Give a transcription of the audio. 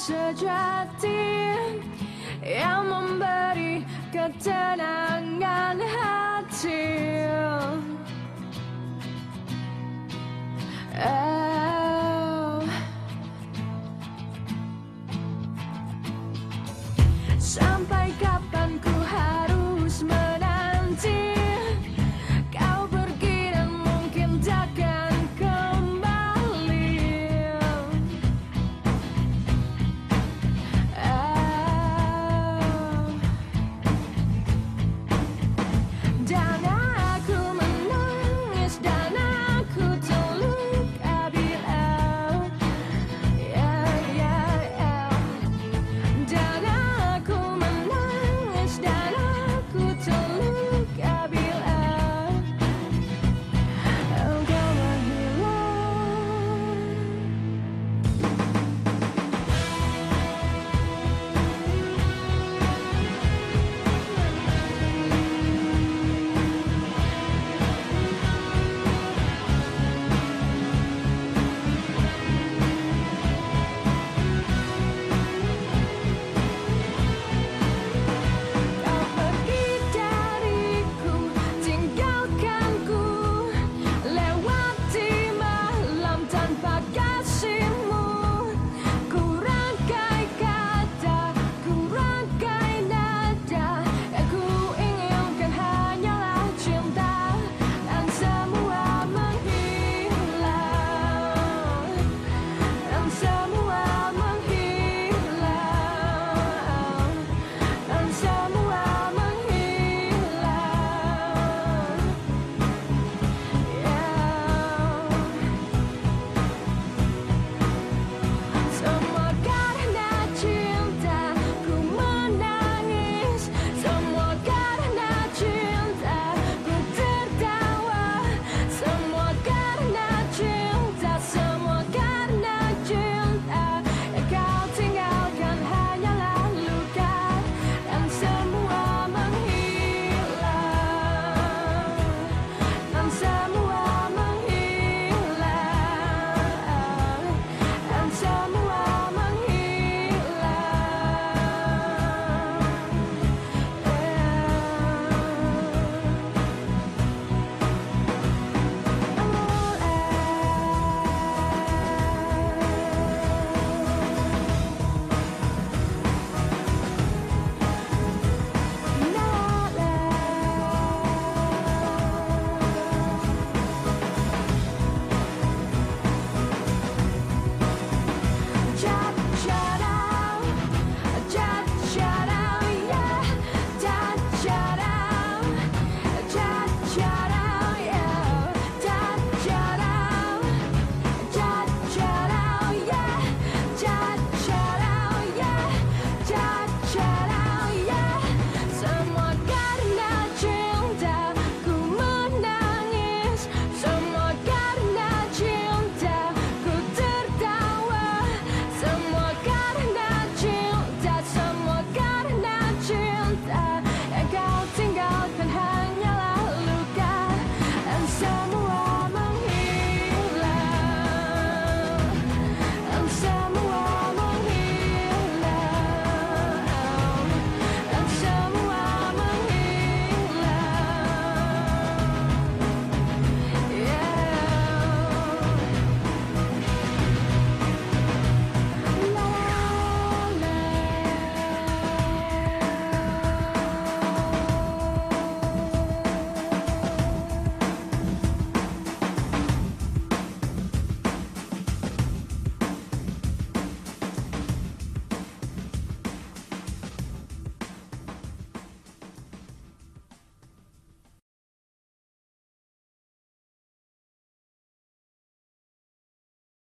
sejati yang memberi ketenangan hati. Sampai kapan ku harus menanti kau pergi dan mungkin takkan kembali. Dan aku menangis dan aku terluka bila dan aku menangis dan aku terluka bila engkau menghilang. Kau pergi dariku, tinggalkanku, lewati malam tanpa kasihmu. Ku rangkai kata, ku rangkai nada, yang ku inginkan hanyalah cinta, dan semua menghilang, dan semua menghilang, dan semua menghilang. Semua karena cinta ku menangis, semua karena cinta ku tertawa, semua karena cinta, semua karena cinta. Yang kau tinggalkan hanyalah luka, dan semua menghilang, dan semua menghilang, dan semua Cha-cha-cha, yeah, cha-cha-cha, cha-cha-cha.